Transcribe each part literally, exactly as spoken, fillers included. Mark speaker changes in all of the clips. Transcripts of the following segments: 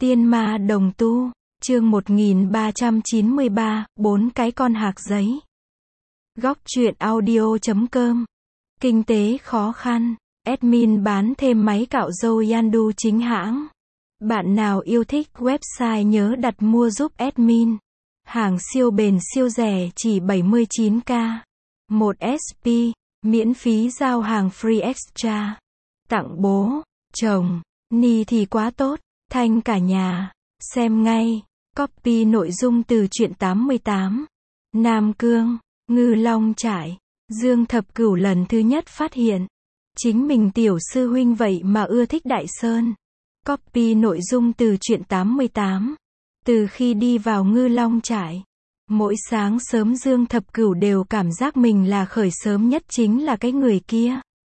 Speaker 1: Tiên ma đồng tu, chương một nghìn ba trăm chín mươi ba, bốn cái con hạc giấy. Góc truyện audio chấm com. Kinh tế khó khăn, admin bán thêm máy cạo râu Yandu chính hãng. Bạn nào yêu thích website nhớ đặt mua giúp admin. Hàng siêu bền siêu rẻ chỉ bảy mươi chín k. một ét pê, miễn phí giao hàng free extra. Tặng bố, chồng, ni thì quá tốt. Thanh cả nhà, xem ngay, copy nội dung từ truyện tám mươi tám. Nam Cương, Ngư Long Trải, Dương Thập Cửu lần thứ nhất phát hiện. Chính mình tiểu sư huynh vậy mà ưa thích Đại Sơn. Copy nội dung từ truyện tám mươi tám. Từ khi đi vào Ngư Long Trải, mỗi sáng sớm Dương Thập Cửu đều cảm giác mình là khởi sớm nhất chính là cái người kia.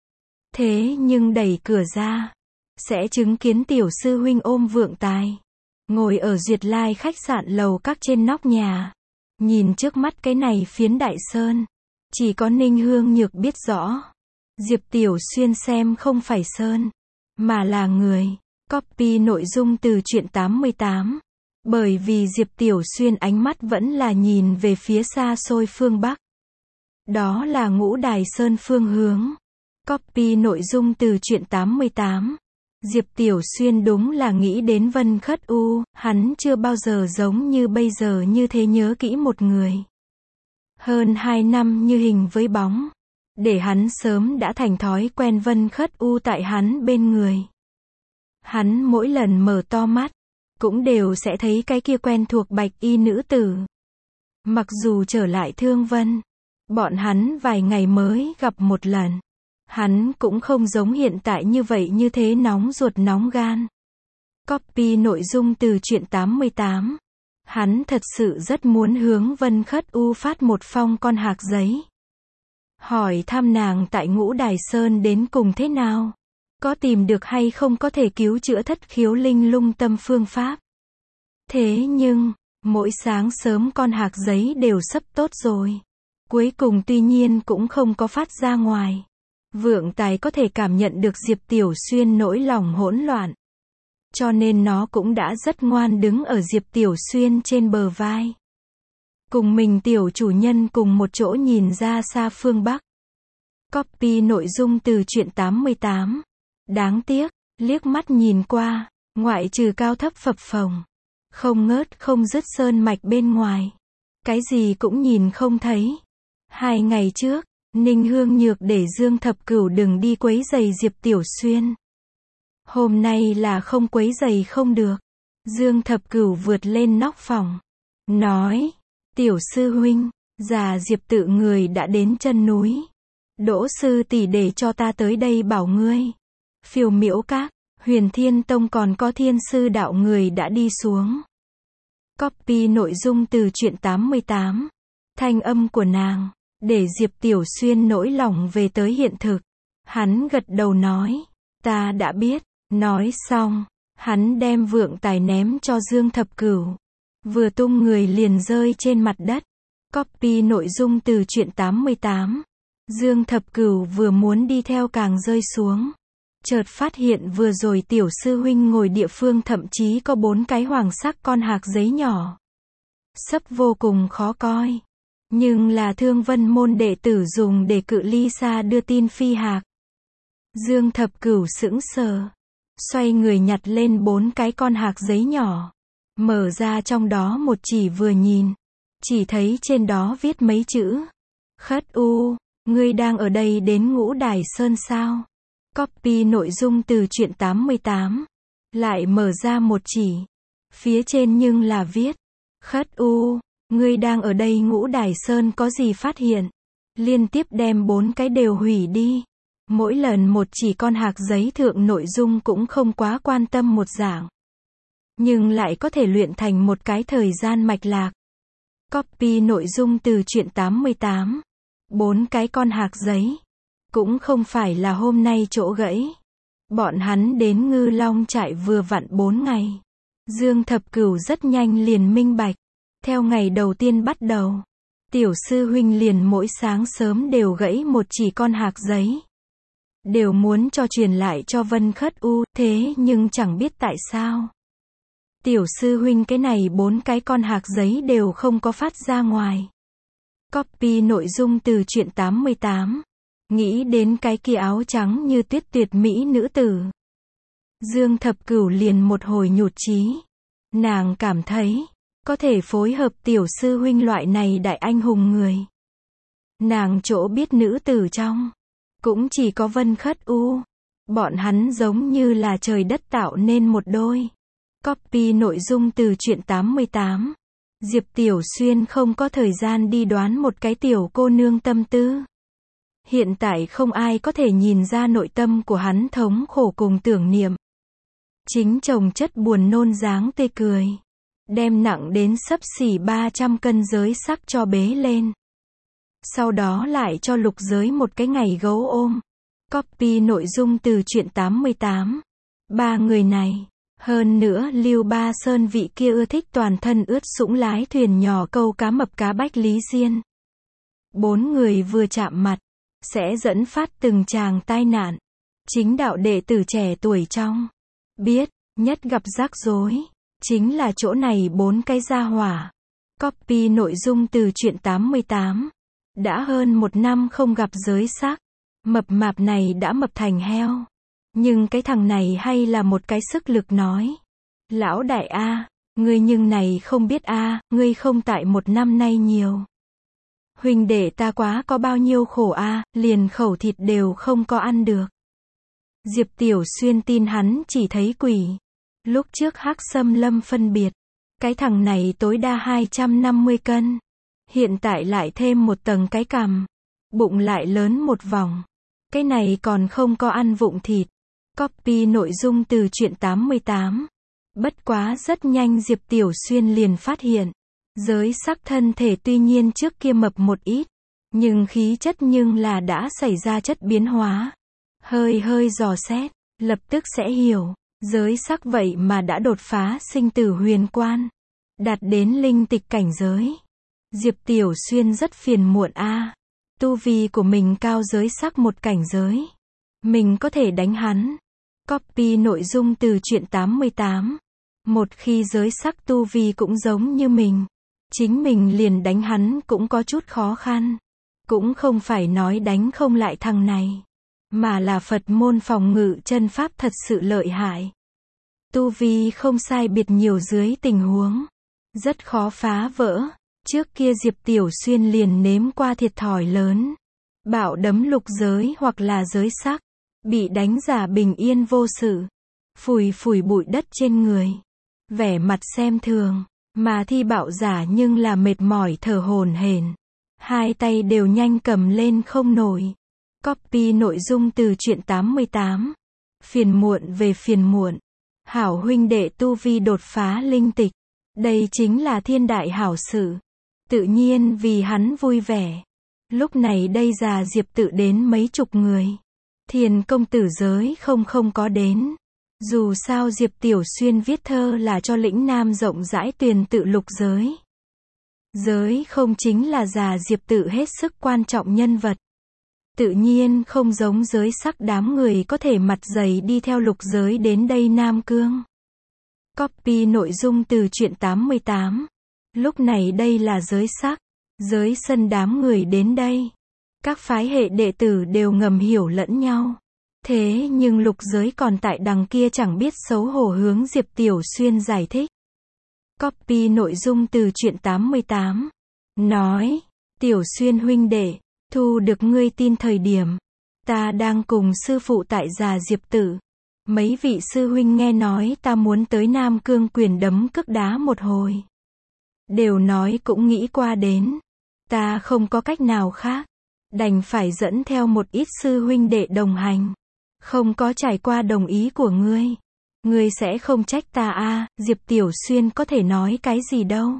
Speaker 1: Thế nhưng đẩy cửa ra, sẽ chứng kiến tiểu sư huynh ôm vượng tài, ngồi ở Duyệt Lai khách sạn lầu các trên nóc nhà. Nhìn trước mắt cái này phiến Đại Sơn, chỉ có Ninh Hương Nhược biết rõ. Diệp Tiểu Xuyên xem không phải Sơn, mà là người. Copy nội dung từ truyện tám mươi tám. Bởi vì Diệp Tiểu Xuyên ánh mắt vẫn là nhìn về phía xa xôi phương Bắc. Đó là Ngũ Đài Sơn phương hướng. Copy nội dung từ truyện tám mươi tám. Diệp Tiểu Xuyên đúng là nghĩ đến Vân Khất U, hắn chưa bao giờ giống như bây giờ như thế nhớ kỹ một người. Hơn hai năm như hình với bóng, để hắn sớm đã thành thói quen Vân Khất U tại hắn bên người. Hắn mỗi lần mở to mắt, cũng đều sẽ thấy cái kia quen thuộc bạch y nữ tử. Mặc dù trở lại Thương Vân, bọn hắn vài ngày mới gặp một lần. Hắn cũng không giống hiện tại như vậy như thế nóng ruột nóng gan. Copy nội dung từ truyện tám mươi tám. Hắn thật sự rất muốn hướng Vân Khất U phát một phong con hạc giấy. Hỏi thăm nàng tại Ngũ Đài Sơn đến cùng thế nào. Có tìm được hay không có thể cứu chữa thất khiếu linh lung tâm phương pháp. Thế nhưng, mỗi sáng sớm con hạc giấy đều sắp tốt rồi. Cuối cùng tuy nhiên cũng không có phát ra ngoài. Vượng tài có thể cảm nhận được Diệp Tiểu Xuyên nỗi lòng hỗn loạn. Cho nên nó cũng đã rất ngoan đứng ở Diệp Tiểu Xuyên trên bờ vai. Cùng mình tiểu chủ nhân cùng một chỗ nhìn ra xa phương Bắc. Copy nội dung từ truyện tám mươi tám. Đáng tiếc, liếc mắt nhìn qua, ngoại trừ cao thấp phập phồng, không ngớt không dứt sơn mạch bên ngoài. Cái gì cũng nhìn không thấy. Hai ngày trước, Ninh Hương Nhược để Dương Thập Cửu đừng đi quấy giày Diệp Tiểu Xuyên. Hôm nay là không quấy giày không được. Dương Thập Cửu vượt lên nóc phòng, nói, Tiểu sư huynh, già Diệp tự người đã đến chân núi. Đỗ sư tỷ để cho ta tới đây bảo ngươi. Phiêu Miễu Các, Huyền Thiên Tông còn có Thiên Sư đạo người đã đi xuống. Copy nội dung từ truyện tám mươi tám. Thanh âm của nàng, để Diệp Tiểu Xuyên nỗi lòng về tới hiện thực. Hắn gật đầu nói, ta đã biết. Nói xong, hắn đem vượng tài ném cho Dương Thập Cửu. Vừa tung người liền rơi trên mặt đất. Copy nội dung từ truyện tám mươi tám. Dương Thập Cửu vừa muốn đi theo càng rơi xuống. Chợt phát hiện vừa rồi tiểu sư huynh ngồi địa phương thậm chí có bốn cái hoàng sắc con hạc giấy nhỏ. Sấp vô cùng khó coi. Nhưng là Thương Vân môn đệ tử dùng để cự ly xa đưa tin phi hạc. Dương Thập Cửu sững sờ. Xoay người nhặt lên bốn cái con hạc giấy nhỏ. Mở ra trong đó một chỉ vừa nhìn. Chỉ thấy trên đó viết mấy chữ. Khất U, ngươi đang ở đây đến Ngũ Đài Sơn sao? Copy nội dung từ truyện tám mươi tám. Lại mở ra một chỉ. Phía trên nhưng là viết. Khất U, ngươi đang ở đây Ngũ Đài Sơn có gì phát hiện? Liên tiếp đem bốn cái đều hủy đi. Mỗi lần một chỉ con hạc giấy thượng nội dung cũng không quá quan tâm một dạng. Nhưng lại có thể luyện thành một cái thời gian mạch lạc. Copy nội dung từ truyện tám mươi tám. Bốn cái con hạc giấy. Cũng không phải là hôm nay chỗ gãy. Bọn hắn đến Ngư Long Trại vừa vặn bốn ngày. Dương Thập Cửu rất nhanh liền minh bạch. Theo ngày đầu tiên bắt đầu, tiểu sư huynh liền mỗi sáng sớm đều gãy một chỉ con hạc giấy. Đều muốn cho truyền lại cho Vân Khất U, thế nhưng chẳng biết tại sao. Tiểu sư huynh cái này bốn cái con hạc giấy đều không có phát ra ngoài. Copy nội dung từ truyện tám mươi tám. Nghĩ đến cái kia áo trắng như tuyết tuyệt mỹ nữ tử. Dương Thập Cửu liền một hồi nhụt chí. Nàng cảm thấy, có thể phối hợp tiểu sư huynh loại này đại anh hùng người. Nàng chỗ biết nữ tử trong, cũng chỉ có Vân Khất U. Bọn hắn giống như là trời đất tạo nên một đôi. Copy nội dung từ truyện tám mươi tám. Diệp Tiểu Xuyên không có thời gian đi đoán một cái tiểu cô nương tâm tư. Hiện tại không ai có thể nhìn ra nội tâm của hắn thống khổ cùng tưởng niệm. Chính chồng chất buồn nôn dáng tươi cười. Đem nặng đến xấp xỉ ba trăm cân giới sắc cho bế lên. Sau đó lại cho Lục Giới một cái ngày gấu ôm. Copy nội dung từ truyện tám mươi tám. Ba người này. Hơn nữa Lưu Ba Sơn vị kia ưa thích toàn thân ướt sũng lái thuyền nhỏ câu cá mập cá Bách Lý Diên. Bốn người vừa chạm mặt, sẽ dẫn phát từng tràng tai nạn. Chính đạo đệ tử trẻ tuổi trong. Biết, nhất gặp rắc rối. Chính là chỗ này bốn cái gia hỏa. Copy nội dung từ truyện tám mươi tám. Đã hơn một năm không gặp giới sắc. Mập mạp này đã mập thành heo. Nhưng cái thằng này hay là một cái sức lực nói. Lão đại A, ngươi nhưng này không biết A, ngươi không tại một năm nay nhiều. Huynh đệ ta quá có bao nhiêu khổ A, liền khẩu thịt đều không có ăn được. Diệp Tiểu Xuyên tin hắn chỉ thấy quỷ. Lúc trước Hắc Sâm Lâm phân biệt. Cái thằng này tối đa hai trăm năm mươi cân. Hiện tại lại thêm một tầng cái cằm. Bụng lại lớn một vòng. Cái này còn không có ăn vụng thịt. Copy nội dung từ truyện tám mươi tám. Bất quá rất nhanh Diệp Tiểu Xuyên liền phát hiện. Giới sắc thân thể tuy nhiên trước kia mập một ít. Nhưng khí chất nhưng là đã xảy ra chất biến hóa. Hơi hơi dò xét, lập tức sẽ hiểu. Giới sắc vậy mà đã đột phá sinh tử huyền quan. Đạt đến linh tịch cảnh giới. Diệp Tiểu Xuyên rất phiền muộn a. Tu vi của mình cao giới sắc một cảnh giới. Mình có thể đánh hắn. Copy nội dung từ truyện tám mươi tám. Một khi giới sắc tu vi cũng giống như mình. Chính mình liền đánh hắn cũng có chút khó khăn. Cũng không phải nói đánh không lại thằng này. Mà là Phật môn phòng ngự chân pháp thật sự lợi hại. Tu vi không sai biệt nhiều dưới tình huống. Rất khó phá vỡ. Trước kia Diệp Tiểu Xuyên liền nếm qua thiệt thòi lớn. Bạo đấm Lục Giới hoặc là giới sắc. Bị đánh giả bình yên vô sự. Phủi phủi bụi đất trên người. Vẻ mặt xem thường. Mà thi bạo giả nhưng là mệt mỏi thở hổn hển. Hai tay đều nhanh cầm lên không nổi. Copy nội dung từ truyện tám mươi tám. Phiền muộn về phiền muộn. Hảo huynh đệ tu vi đột phá linh tịch. Đây chính là thiên đại hảo sự. Tự nhiên vì hắn vui vẻ. Lúc này đây già Diệp tự đến mấy chục người. Thiền công tử giới không không có đến. Dù sao Diệp Tiểu Xuyên viết thơ là cho lĩnh nam rộng rãi tuyền tự Lục Giới. Giới không chính là già Diệp tự hết sức quan trọng nhân vật. Tự nhiên không giống giới sắc đám người có thể mặt dày đi theo Lục Giới đến đây Nam Cương. Copy nội dung từ truyện tám mươi tám. Lúc này đây là giới sắc. Giới sân đám người đến đây. Các phái hệ đệ tử đều ngầm hiểu lẫn nhau. Thế nhưng Lục Giới còn tại đằng kia chẳng biết xấu hổ hướng Diệp Tiểu Xuyên giải thích. Copy nội dung từ truyện tám mươi tám. Nói, Tiểu Xuyên huynh đệ, thu được ngươi tin thời điểm. Ta đang cùng sư phụ tại già Diệp Tử. Mấy vị sư huynh nghe nói ta muốn tới Nam Cương quyền đấm cước đá một hồi. Đều nói cũng nghĩ qua đến. Ta không có cách nào khác. Đành phải dẫn theo một ít sư huynh đệ đồng hành. Không có trải qua đồng ý của ngươi. Ngươi sẽ không trách ta a. Diệp Tiểu Xuyên có thể nói cái gì đâu.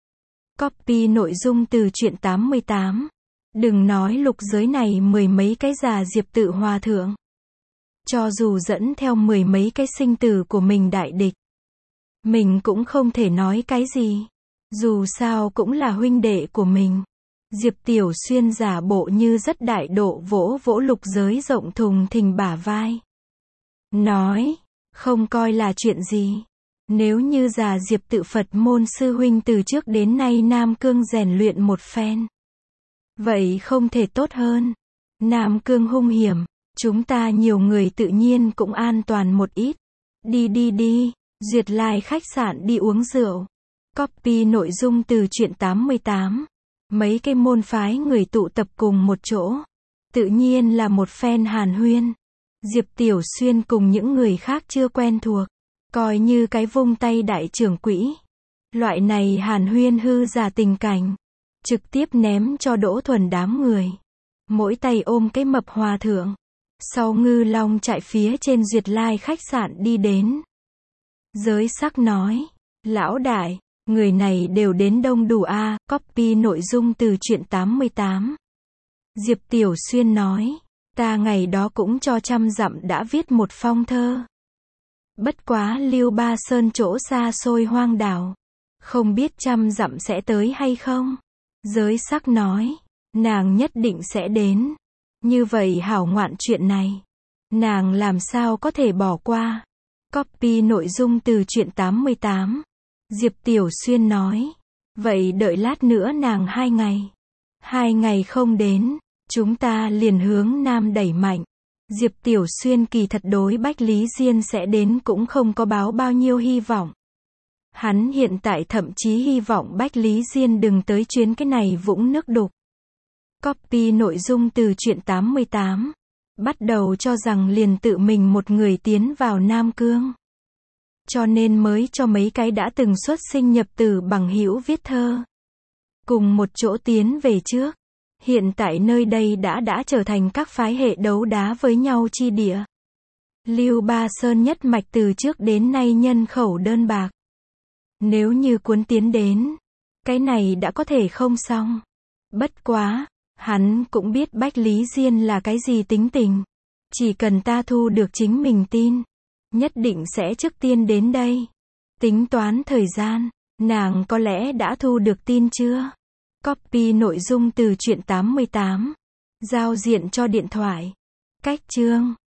Speaker 1: Copy nội dung từ truyện tám mươi tám. Đừng nói Lục Giới này mười mấy cái già Diệp tự hòa thượng. Cho dù dẫn theo mười mấy cái sinh tử của mình đại địch. Mình cũng không thể nói cái gì. Dù sao cũng là huynh đệ của mình. Diệp Tiểu Xuyên giả bộ như rất đại độ vỗ vỗ Lục Giới rộng thùng thình bả vai. Nói, không coi là chuyện gì. Nếu như già Diệp tự Phật môn sư huynh từ trước đến nay Nam Cương rèn luyện một phen. Vậy không thể tốt hơn. Nam Cương hung hiểm, chúng ta nhiều người tự nhiên cũng an toàn một ít. Đi đi đi, duyệt lai khách sạn đi uống rượu. Copy nội dung từ truyện tám mươi tám. Mấy cái môn phái người tụ tập cùng một chỗ. Tự nhiên là một phen hàn huyên. Diệp Tiểu Xuyên cùng những người khác chưa quen thuộc. Coi như cái vung tay đại trưởng quỹ. Loại này hàn huyên hư giả tình cảnh. Trực tiếp ném cho Đỗ Thuần đám người. Mỗi tay ôm cái mập hòa thượng. Sau Ngư Long chạy phía trên duyệt lai khách sạn đi đến. Giới sắc nói. Lão đại, người này đều đến đông đủ a. À, copy nội dung từ truyện tám mươi tám. Diệp Tiểu Xuyên nói. Ta ngày đó cũng cho trăm dặm đã viết một phong thơ. Bất quá Lưu Ba Sơn chỗ xa xôi hoang đảo. Không biết trăm dặm sẽ tới hay không? Giới sắc nói. Nàng nhất định sẽ đến. Như vậy hảo ngoạn chuyện này. Nàng làm sao có thể bỏ qua. Copy nội dung từ truyện tám mươi tám. Diệp Tiểu Xuyên nói. Vậy đợi lát nữa nàng hai ngày. Hai ngày không đến. Chúng ta liền hướng Nam đẩy mạnh. Diệp Tiểu Xuyên kỳ thật đối Bách Lý Diên sẽ đến cũng không có báo bao nhiêu hy vọng. Hắn hiện tại thậm chí hy vọng Bách Lý Diên đừng tới chuyến cái này vũng nước đục. Copy nội dung từ truyện tám mươi tám. Bắt đầu cho rằng liền tự mình một người tiến vào Nam Cương. Cho nên mới cho mấy cái đã từng xuất sinh nhập tử bằng hữu viết thơ. Cùng một chỗ tiến về trước. Hiện tại nơi đây đã đã trở thành các phái hệ đấu đá với nhau chi địa. Lưu Ba Sơn nhất mạch từ trước đến nay nhân khẩu đơn bạc. Nếu như cuốn tiến đến, cái này đã có thể không xong. Bất quá, hắn cũng biết Bách Lý Diên là cái gì tính tình. Chỉ cần ta thu được chính mình tin, nhất định sẽ trước tiên đến đây. Tính toán thời gian, nàng có lẽ đã thu được tin chưa? Copy nội dung từ truyện tám mươi tám. Giao diện cho điện thoại. Cách chương